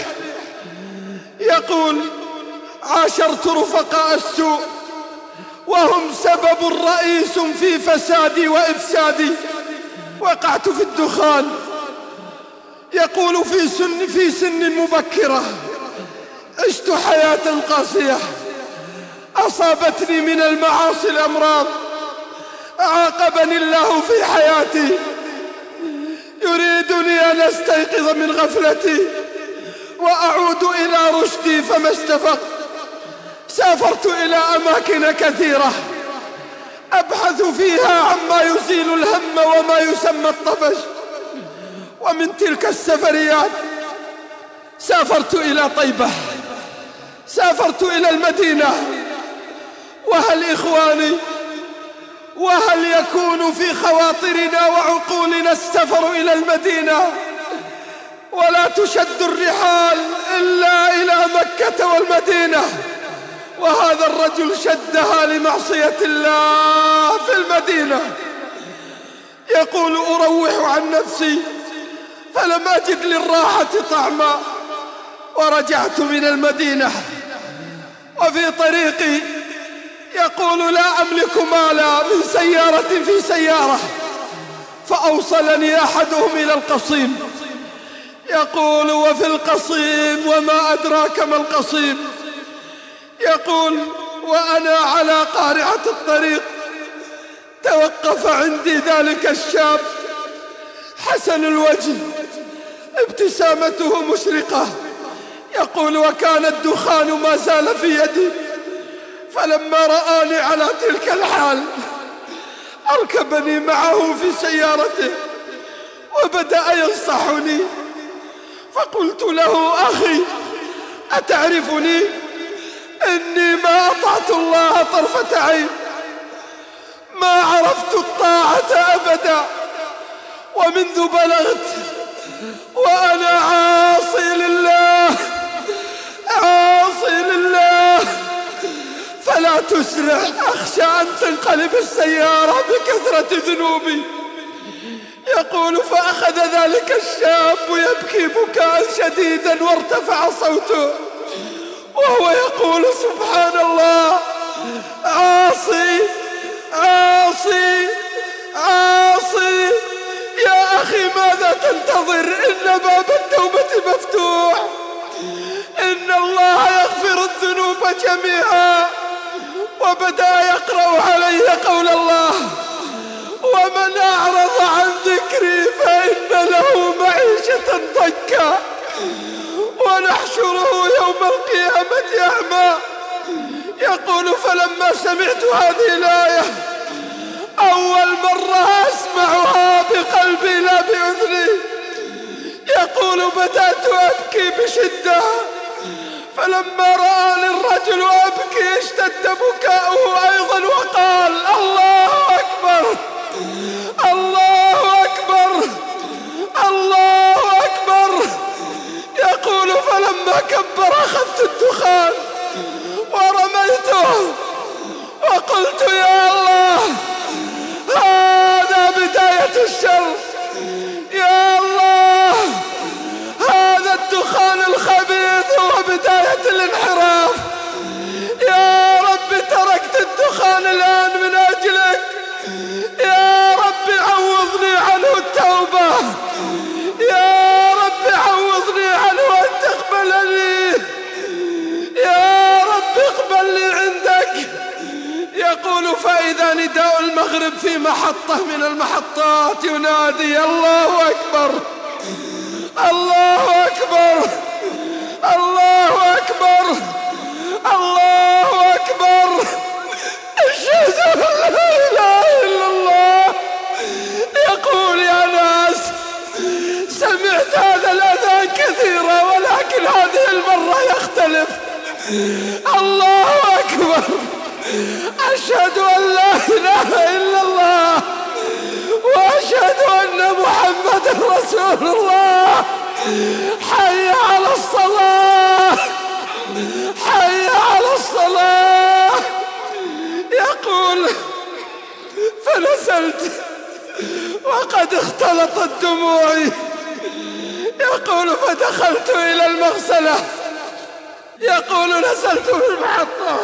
يقول عاشرت رفقاء السوء وهم سبب رئيس في فسادي وإفسادي. وقعت في الدخان. يقول في سن مبكرة عشت حياة قاسية، أصابتني من المعاصي الأمراض، عاقبني الله في حياتي، يريدني أن أستيقظ من غفلتي وأعود إلى رشدي فما استفقت. سافرت إلى أماكن كثيرة أبحث فيها عما يزيل الهم وما يسمى الطفش. ومن تلك السفريات سافرت إلى طيبة، سافرت إلى المدينة، وهل إخواني وهل يكون في خواطرنا وعقولنا السفر إلى المدينة ولا تشد الرحال إلا إلى مكة والمدينة؟ وهذا الرجل شدها لمعصية الله في المدينة. يقول: أروح عن نفسي فلم أجد للراحة طعما، ورجعت من المدينة وفي طريقي يقول: لا أملك مالا من سيارة في سيارة، فأوصلني أحدهم إلى القصيم. يقول: وفي القصيم وما أدراك ما القصيم. يقول: وأنا على قارعة الطريق توقف عندي ذلك الشاب حسن الوجه، ابتسامته مشرقة. يقول: وكان الدخان ما زال في يدي، فلما رآني على تلك الحال أركبني معه في سيارته وبدأ ينصحني. فقلت له: أخي، أتعرفني؟ إني ما أطعت الله طرفة عين، ما عرفت الطاعة أبدا، ومنذ بلغت وأنا عاصي لله عاصي لله، فلا تسرع، أخشى أن تنقلب السيارة بكثرة ذنوبي. يقول: فأخذ ذلك الشاب يبكي بكاء شديدا وارتفع صوته وهو يقول: سبحان الله، عاصي عاصي عاصي. يا أخي، ماذا تنتظر؟ إن باب التوبة مفتوح، إن الله يغفر الذنوب جميعا. وبدأ يقرأ عليه قول الله: ومن أعرض عن ذكري فإن له معيشة ضنكا ونحشره يوم القيامة أعمى. يقول: فلما سمعت هذه الآية أول مرة أسمعها بقلبي لا بأذني، يقول: بدأت أبكي بشدة، فلما رآني الرجل أبكي اشتد بكاؤه أيضا وقال: الله أكبر الله أكبر الله أكبر. يقول: فلما كبر أخذت الدخان ورميته وقلت: يا الله، هذا بداية الشر، يا الله، هذا الدخان الخبيث هو بداية الانحراف. يا رب، تركت الدخان الآن من أجلك، يا رب عوضني عنه التوبة، يا رب عوضني عنه أن تقبلني، يا رب اقبل لي عندك. يقول: فإذا نداء المغرب في محطة من المحطات ينادي: الله أكبر الله أكبر الله أكبر الله أكبر، أشهد أن لا إله إلا الله. يقول: يا ناس، سمعت هذا الأذان كثيرا، ولكن هذه المرة يختلف. الله أكبر، أشهد أن لا إله إلا الله، وأشهد أن محمدا رسول الله. حي على الصلاة حي على الصلاة. يقول: فنزلت وقد اختلطت دموعي. يقول: فدخلت إلى المغسلة. يقول: نزلت في المحطة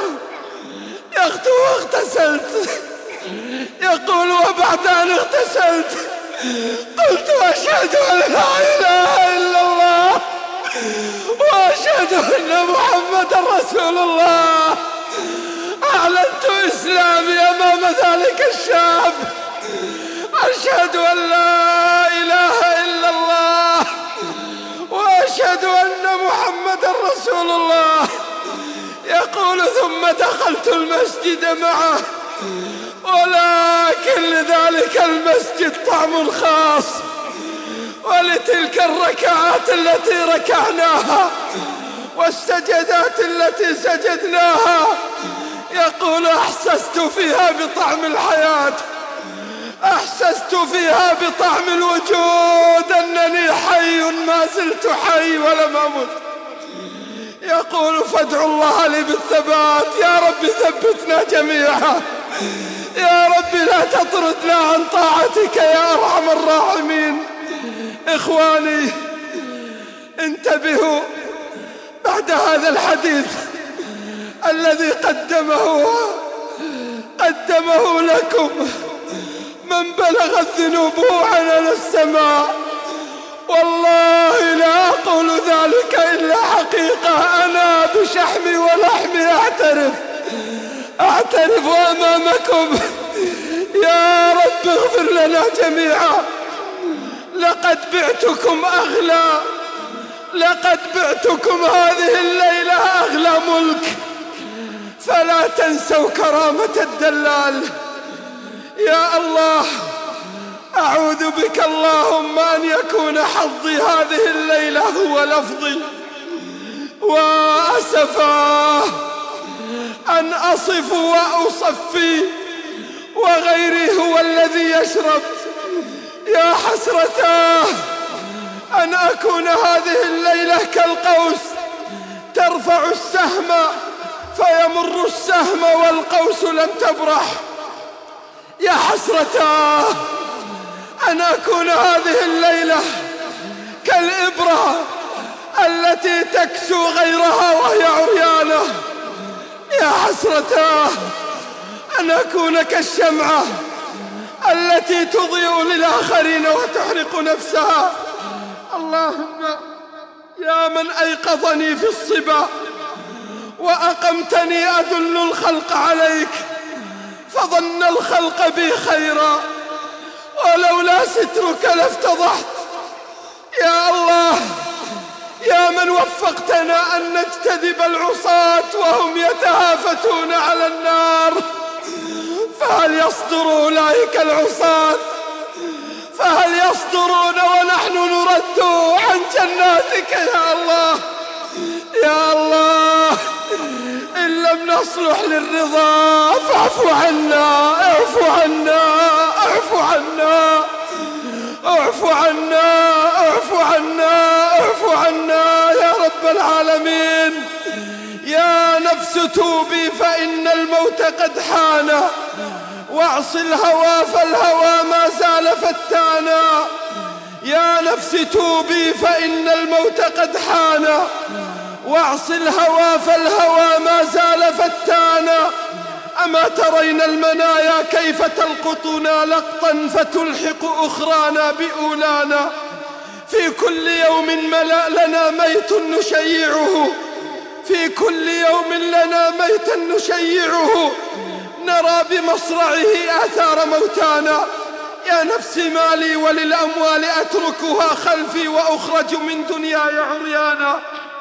واغتسلت. يقول: وبعد أن اغتسلت قلت: أشهد أن لا إله إلا الله، وأشهد أن محمدا رسول الله. أعلنت إسلامي أمام ذلك الشاب. أشهد أن لا إله إلا الله، وأشهد أن محمدا رسول الله. يقول: ثم دخلت المسجد معه، ولكن لذلك المسجد طعم خاص، ولتلك الركعات التي ركعناها والسجدات التي سجدناها، يقول أحسست فيها بطعم الحياة، أحسست فيها بطعم الوجود، أنني حي ما زلت حي ولم أمت. يقول فادعوا الله لي بالثبات. يا رب ثبتنا جميعا، يا رب لا تطردنا عن طاعتك يا أرحم الراحمين. إخواني انتبهوا بعد هذا الحديث الذي قدمه لكم من بلغت ذنوبه عنان السماء. والله لا أقول ذلك إلا حقيقة، أنا بشحمي ولحمي أعترف أمامكم. يا رب اغفر لنا جميعا. لقد بعتكم أغلى، لقد بعتكم هذه الليلة أغلى ملك، فلا تنسوا كرامة الدلال. يا الله أعوذ بك اللهم أن يكون حظي هذه الليلة هو لفظي، وأسفا أن أصف وأصفي وغيري هو الذي يشرب. يا حسرتاه أن أكون هذه الليلة كالقوس ترفع السهم فيمر السهم والقوس لم تبرح. يا حسرتاه أن أكون هذه الليلة كالإبرة التي تكسو غيرها وهي عريانة. يا حسرتاه أن أكون كالشمعة التي تضيء للآخرين وتحرق نفسها. اللهم يا من أيقظني في الصبا وأقمتني أدل الخلق عليك، فظن الخلق بي خيرا، ولولا سترك لافتضحت. يا الله يا من وفقتنا أن نجتذب العصاة وهم يتهافتون على النار، فهل يصدر أولئك العصاة؟ فهل يصدرون ونحن نرد عن جناتك يا الله؟ يا الله إن لم نصلح للرضا فاعف عنا، اعف عنا، اعف عنا، اعف عنا، اعف عنا، اعف عنا يا رب العالمين. يا نفس توبي فإن الموت قد حان، واعص الهوى فالهوى ما زال فتانا. يا نفس توبي فإن الموت قد حان، واعص الهوى فالهوى ما زال فتانا. أما ترين المنايا كيف تلقطنا لقطا فتلحق أخرانا بأولانا؟ في كل يوم ملأ لنا ميت نشيعه، في كل يوم لنا ميتا نشيعه، نرى بمصرعه آثار موتانا. يا نفسي مالي وللأموال أتركها خلفي وأخرج من دنياي عريانا.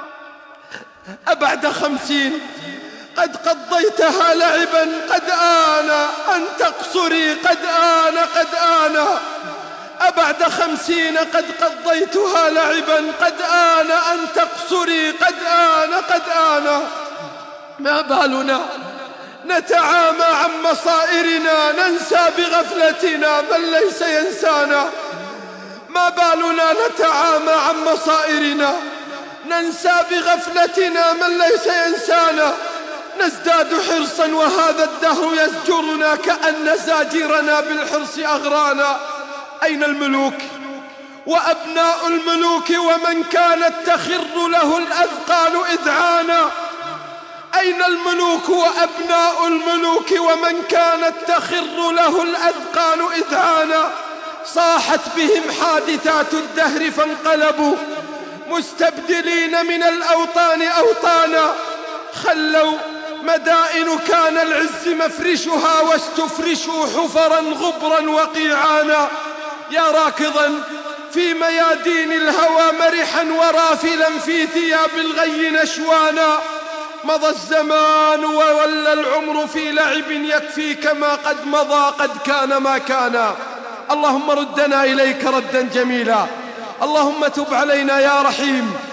أبعد 50 قد قضيتها لعبا قد آن أن تقصري، قد آن قد آن. أبعد 50 قد قضيتها لعبا قد آن أن تقصري، قد آن قد آن. ما بالنا نتعامى عن مصائرنا ننسى بغفلتنا من ليس ينسانا؟ ما بالنا نتعامى عن مصائرنا ننسى بغفلتنا من ليس ينسانا؟ نزداد حرصا وهذا الدهر يزجرنا كأن زاجرنا بالحرص أغرانا. أين الملوك وأبناء الملوك ومن كانت تخر له الأذقان إذعانا؟ أين الملوك وأبناء الملوك ومن كانت تخر له الأذقان إذعانا؟ صاحت بهم حادثات الدهر فانقلبوا مستبدلين من الأوطان أوطانا. خلوا مدائن كان العز مفرشها واستفرشوا حفرا غبرا وقيعانا. يا راكضا في ميادين الهوى مرحا ورافلا في ثياب الغي نشوانا. مضى الزمان وولى العمر في لعب يكفيك ما قد مضى قد كان ما كان. اللهم ردنا إليك ردا جميلا، اللهم تب علينا يا رحيم،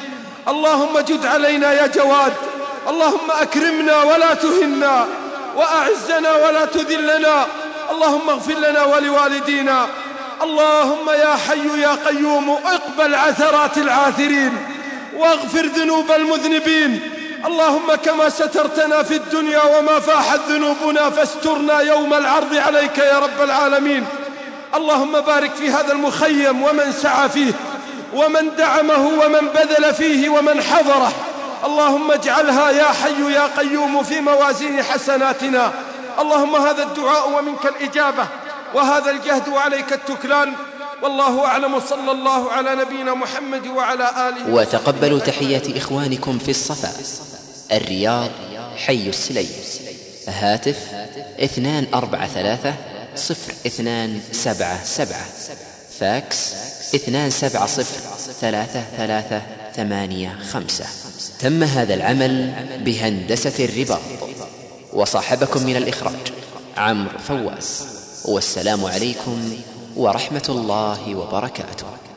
اللهم جد علينا يا جواد، اللهم أكرمنا ولا تهنا، وأعزنا ولا تذلنا، اللهم اغفر لنا ولوالدينا. اللهم يا حي يا قيوم اقبل عثرات العاثرين واغفر ذنوب المذنبين. اللهم كما سترتنا في الدنيا وما فاحت ذنوبنا فاسترنا يوم العرض عليك يا رب العالمين. اللهم بارك في هذا المخيم ومن سعى فيه ومن دعمه ومن بذل فيه ومن حضره. اللهم اجعلها يا حي يا قيوم في موازين حسناتنا. اللهم هذا الدعاء ومنك الإجابة، وهذا الجهد وعليك التكلان. والله أعلم، صلى الله على نبينا محمد وعلى آله. وتقبلوا تحيات إخوانكم في الصفا، الرياض، حي السليم. هاتف 243-0277، فاكس 270-3385. تم هذا العمل بهندسة الرباط، وصاحبكم من الإخراج عمرو فواز. والسلام عليكم ورحمة الله وبركاته.